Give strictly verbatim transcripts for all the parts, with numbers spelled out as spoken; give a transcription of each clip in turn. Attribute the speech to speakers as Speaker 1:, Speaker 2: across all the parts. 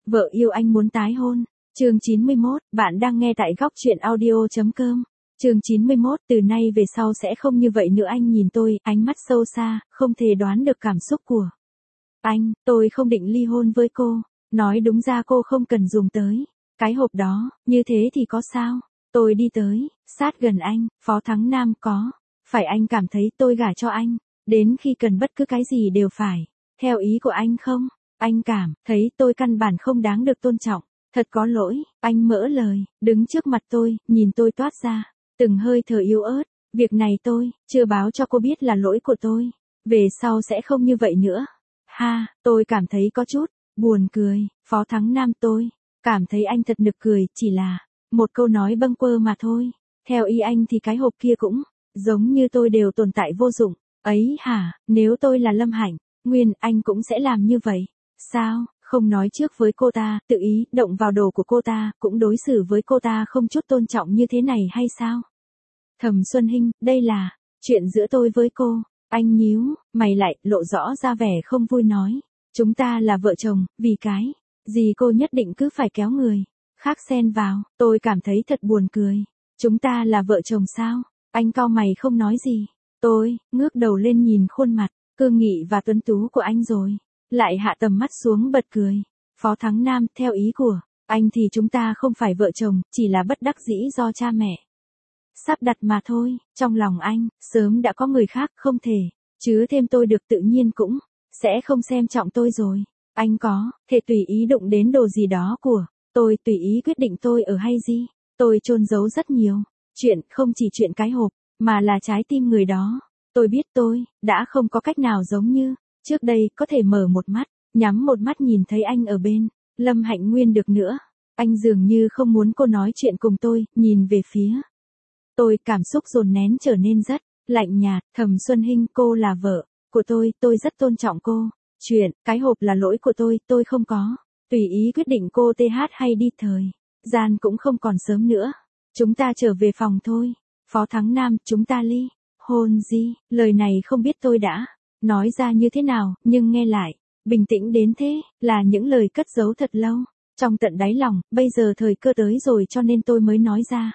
Speaker 1: Vợ yêu anh muốn tái hôn. Chương chín mươi mốt, bạn đang nghe tại góc truyện audio chấm com. Chương chín mươi mốt, từ nay về sau sẽ không như vậy nữa. Anh nhìn tôi, ánh mắt sâu xa, không thể đoán được cảm xúc của anh. Tôi không định ly hôn với cô. Nói đúng ra cô không cần dùng tới cái hộp đó, như thế thì có sao? Tôi đi tới, sát gần anh. Phó Thắng Nam, có phải anh cảm thấy tôi gả cho anh, đến khi cần bất cứ cái gì đều phải theo ý của anh không? Anh cảm thấy tôi căn bản không đáng được tôn trọng. Thật có lỗi. Anh mỡ lời, đứng trước mặt tôi, nhìn tôi toát ra từng hơi thở yếu ớt. Việc này tôi chưa báo cho cô biết là lỗi của tôi. Về sau sẽ không như vậy nữa. Ha, tôi cảm thấy có chút buồn cười. Phó Thắng Nam, tôi cảm thấy anh thật nực cười, chỉ là một câu nói bâng quơ mà thôi. Theo ý anh thì cái hộp kia cũng giống như tôi đều tồn tại vô dụng. Ấy hả, nếu tôi là Lâm Hạnh Nguyên, anh cũng sẽ làm như vậy. Sao, không nói trước với cô ta, tự ý động vào đồ của cô ta, cũng đối xử với cô ta không chút tôn trọng như thế này hay sao? Thẩm Xuân Hinh, đây là chuyện giữa tôi với cô. Anh nhíu mày lại, lộ rõ ra vẻ không vui nói. Chúng ta là vợ chồng, vì cái gì cô nhất định cứ phải kéo người khác xen vào? Tôi cảm thấy thật buồn cười. Chúng ta là vợ chồng sao? Anh cau mày không nói gì. Tôi ngước đầu lên nhìn khuôn mặt cương nghị và tuấn tú của anh rồi lại hạ tầm mắt xuống bật cười. Phó Thắng Nam, theo ý của anh thì chúng ta không phải vợ chồng, chỉ là bất đắc dĩ do cha mẹ sắp đặt mà thôi. Trong lòng anh sớm đã có người khác, không thể chứa thêm tôi được, tự nhiên cũng sẽ không xem trọng tôi rồi. Anh có thể tùy ý đụng đến đồ gì đó của tôi, tùy ý quyết định tôi ở hay gì. Tôi chôn giấu rất nhiều chuyện, không chỉ chuyện cái hộp, mà là trái tim người đó. Tôi biết tôi đã không có cách nào giống như trước đây có thể mở một mắt, nhắm một mắt nhìn thấy anh ở bên Lâm Hạnh Nguyên được nữa. Anh dường như không muốn cô nói chuyện cùng tôi, nhìn về phía tôi, cảm xúc dồn nén trở nên rất lạnh nhạt. Thẩm Xuân Hinh, cô là vợ của tôi, tôi rất tôn trọng cô. Chuyện cái hộp là lỗi của tôi, tôi không có tùy ý quyết định cô th hay đi. Thời gian cũng không còn sớm nữa. Chúng ta trở về phòng thôi. Phó Thắng Nam, chúng ta ly hôn gì? Lời này không biết tôi đã nói ra như thế nào, nhưng nghe lại bình tĩnh đến thế, là những lời cất giấu thật lâu trong tận đáy lòng. Bây giờ thời cơ tới rồi cho nên tôi mới nói ra.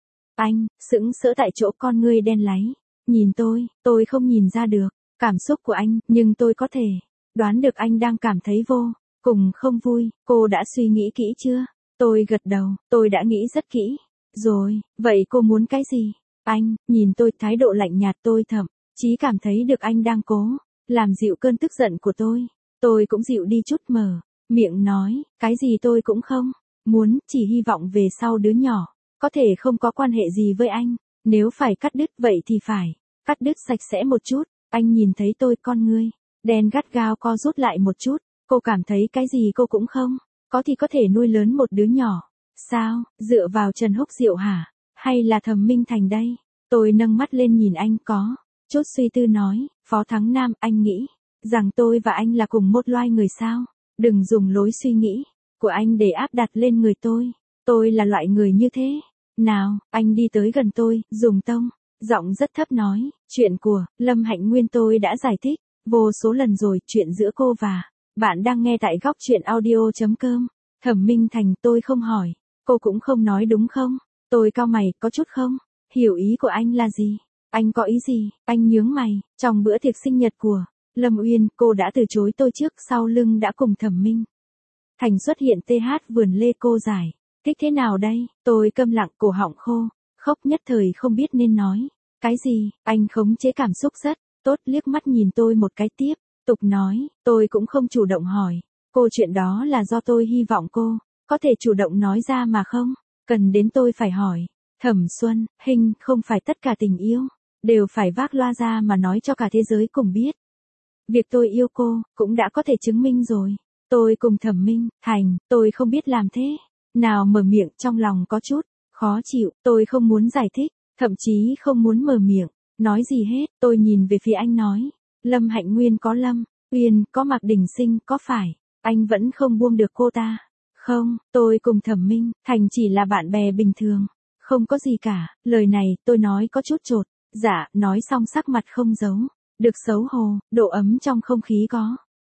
Speaker 1: Anh sững sỡ tại chỗ, con ngươi đen láy nhìn tôi. Tôi không nhìn ra được cảm xúc của anh, nhưng tôi có thể đoán được anh đang cảm thấy vô cùng không vui. Cô đã suy nghĩ kỹ chưa? Tôi gật đầu, tôi đã nghĩ rất kỹ rồi. Vậy cô muốn cái gì? Anh nhìn tôi, thái độ lạnh nhạt. Tôi thậm chí cảm thấy được anh đang cố làm dịu cơn tức giận của tôi. Tôi cũng dịu đi chút, mở miệng nói, cái gì tôi cũng không muốn, chỉ hy vọng về sau đứa nhỏ có thể không có quan hệ gì với anh. Nếu phải cắt đứt vậy thì phải cắt đứt sạch sẽ một chút. Anh nhìn thấy tôi, con ngươi đen gắt gao co rút lại một chút. Cô cảm thấy cái gì cô cũng không có thì có thể nuôi lớn một đứa nhỏ sao? Dựa vào Trần Húc Diệu hả? Hay là Thẩm Minh Thành đây? Tôi nâng mắt lên nhìn anh, có chút suy tư nói. Phó Thắng Nam, anh nghĩ rằng tôi và anh là cùng một loài người sao? Đừng dùng lối suy nghĩ của anh để áp đặt lên người tôi. Tôi là loại người như thế nào? Anh đi tới gần tôi, dùng tông giọng rất thấp nói. Chuyện của Lâm Hạnh Nguyên tôi đã giải thích vô số lần rồi. Chuyện giữa cô và bạn đang nghe tại góc truyện audio chấm com. Thẩm Minh Thành, tôi không hỏi, cô cũng không nói đúng không? Tôi cau mày, có chút không hiểu ý của anh là gì. Anh có ý gì? Anh nhướng mày. Trong bữa tiệc sinh nhật của Lâm Uyên, cô đã từ chối tôi trước sau lưng đã cùng Thẩm Minh Thành xuất hiện th vườn lê. Cô giải thích thế nào đây? Tôi câm lặng, cổ họng khô khốc, nhất thời không biết nên nói cái gì. Anh khống chế cảm xúc rất tốt, liếc mắt nhìn tôi một cái, tiếp tục nói. Tôi cũng không chủ động hỏi cô chuyện đó, là do tôi hy vọng cô có thể chủ động nói ra mà không cần đến tôi phải hỏi. Thẩm Xuân Hinh, không phải tất cả tình yêu đều phải vác loa ra mà nói cho cả thế giới cùng biết. Việc tôi yêu cô cũng đã có thể chứng minh rồi. Tôi cùng Thẩm Minh Thành, tôi không biết làm thế nào mở miệng, trong lòng có chút khó chịu. Tôi không muốn giải thích, thậm chí không muốn mở miệng nói gì hết. Tôi nhìn về phía anh nói, Lâm Hạnh Nguyên có Lâm Uyên, có Mạc Đình Sinh, có phải anh vẫn không buông được cô ta không? Tôi cùng Thẩm Minh Thành chỉ là bạn bè bình thường, không có gì cả. Lời này tôi nói có chút chột dạ, nói xong sắc mặt không giấu được xấu hổ. Độ ấm trong không khí có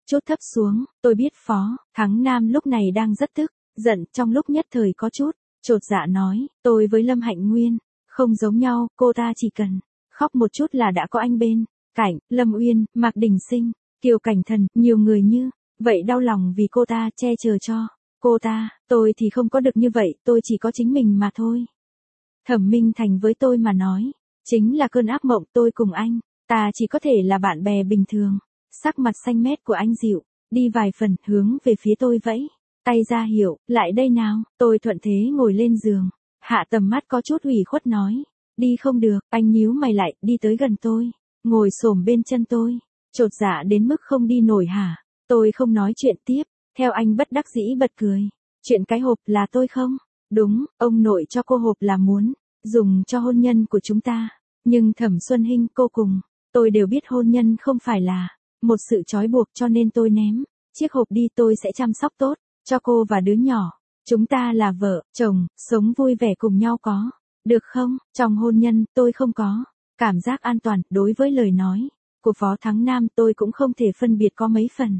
Speaker 1: chút thấp xuống, tôi biết Phó Thắng Nam lúc này đang rất tức, giận, trong lúc nhất thời có chút chột dạ nói, tôi với Lâm Hạnh Nguyên không giống nhau, cô ta chỉ cần khóc một chút là đã có anh bên cạnh, Lâm Uyên, Mạc Đình Sinh, Kiều Cảnh Thần, nhiều người như vậy đau lòng vì cô ta, che chở cho cô ta, tôi thì không có được như vậy, tôi chỉ có chính mình mà thôi. Thẩm Minh Thành với tôi mà nói, chính là cơn ác mộng, tôi cùng anh, ta chỉ có thể là bạn bè bình thường. Sắc mặt xanh mét của anh dịu đi vài phần, hướng về phía tôi vẫy tay ra hiệu, lại đây nào, tôi thuận thế ngồi lên giường, hạ tầm mắt có chút ủy khuất nói, đi không được, anh nhíu mày lại, đi tới gần tôi, ngồi xổm bên chân tôi, chột dạ đến mức không đi nổi hả, tôi không nói chuyện tiếp, theo anh bất đắc dĩ bật cười, chuyện cái hộp là tôi không, đúng, ông nội cho cô hộp là muốn dùng cho hôn nhân của chúng ta, nhưng Thẩm Xuân Hinh cô cùng, tôi đều biết hôn nhân không phải là một sự trói buộc cho nên tôi ném chiếc hộp đi, tôi sẽ chăm sóc tốt cho cô và đứa nhỏ. Chúng ta là vợ, chồng, sống vui vẻ cùng nhau có được không? Trong hôn nhân, tôi không có cảm giác an toàn, đối với lời nói của Phó Thắng Nam tôi cũng không thể phân biệt có mấy phần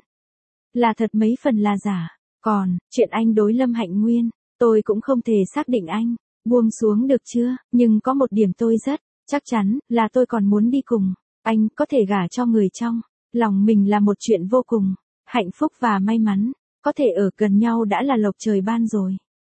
Speaker 1: là thật mấy phần là giả. Còn, chuyện anh đối Lâm Hạnh Nguyên, tôi cũng không thể xác định anh buông xuống được chưa, nhưng có một điểm tôi rất chắc chắn là tôi còn muốn đi cùng anh, có thể gả cho người trong lòng mình là một chuyện vô cùng hạnh phúc và may mắn, có thể ở gần nhau đã là lộc trời ban rồi.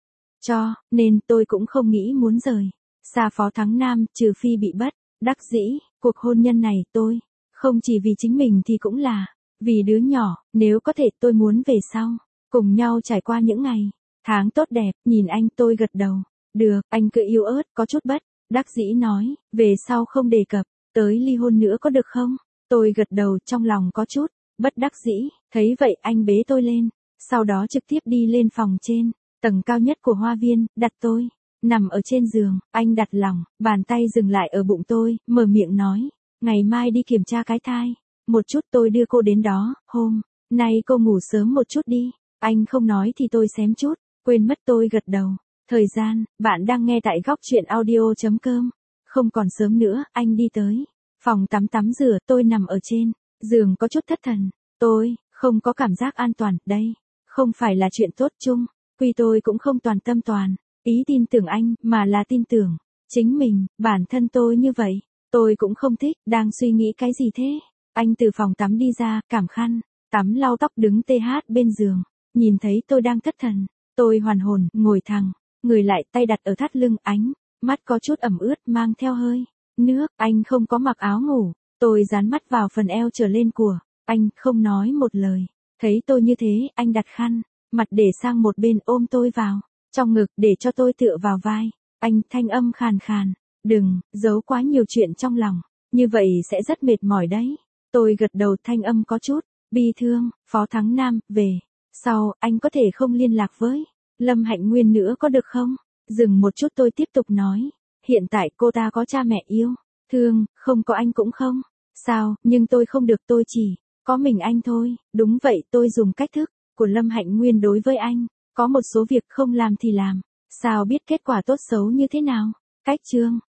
Speaker 1: Cho nên tôi cũng không nghĩ muốn rời xa Phó Thắng Nam, trừ phi bị bất đắc dĩ. Cuộc hôn nhân này tôi không chỉ vì chính mình thì cũng là vì đứa nhỏ, nếu có thể tôi muốn về sau cùng nhau trải qua những ngày tháng tốt đẹp. Nhìn anh, tôi gật đầu. Được, anh cứ yếu ớt, có chút bất đắc dĩ nói, về sau không đề cập tới ly hôn nữa có được không? Tôi gật đầu, trong lòng có chút bất đắc dĩ. Thấy vậy anh bế tôi lên, sau đó trực tiếp đi lên phòng trên tầng cao nhất của hoa viên, đặt tôi nằm ở trên giường. Anh đặt lòng bàn tay dừng lại ở bụng tôi, mở miệng nói, ngày mai đi kiểm tra cái thai một chút, tôi đưa cô đến đó. Hôm nay cô ngủ sớm một chút đi. Anh không nói thì tôi xém chút quên mất. Tôi gật đầu. Thời gian, bạn đang nghe tại góc truyện audio.com. Không còn sớm nữa, anh đi tới phòng tắm tắm rửa, tôi nằm ở trên giường có chút thất thần. Tôi không có cảm giác an toàn, đây không phải là chuyện tốt chung, quy tôi cũng không toàn tâm toàn ý tin tưởng anh, mà là tin tưởng chính mình. Bản thân tôi như vậy, tôi cũng không thích. Đang suy nghĩ cái gì thế? Anh từ phòng tắm đi ra, cảm khăn tắm lau tóc, đứng tê hát bên giường, nhìn thấy tôi đang thất thần, tôi hoàn hồn, ngồi thẳng người lại, tay đặt ở thắt lưng, ánh mắt có chút ẩm ướt, mang theo hơi nước. Anh không có mặc áo ngủ. Tôi dán mắt vào phần eo trở lên của anh, không nói một lời. Thấy tôi như thế, anh đặt khăn mặt để sang một bên, ôm tôi vào trong ngực để cho tôi tựa vào vai anh, thanh âm khàn khàn, đừng giấu quá nhiều chuyện trong lòng, như vậy sẽ rất mệt mỏi đấy. Tôi gật đầu, thanh âm có chút bi thương. Phó Thắng Nam, về sau anh có thể không liên lạc với Lâm Hạnh Nguyên nữa có được không? Dừng một chút tôi tiếp tục nói, hiện tại cô ta có cha mẹ yêu thương, không có anh cũng không sao, nhưng tôi không được, tôi chỉ có mình anh thôi. Đúng vậy, tôi dùng cách thức của Lâm Hạnh Nguyên đối với anh, có một số việc không làm thì làm, sao biết kết quả tốt xấu như thế nào. Cách chương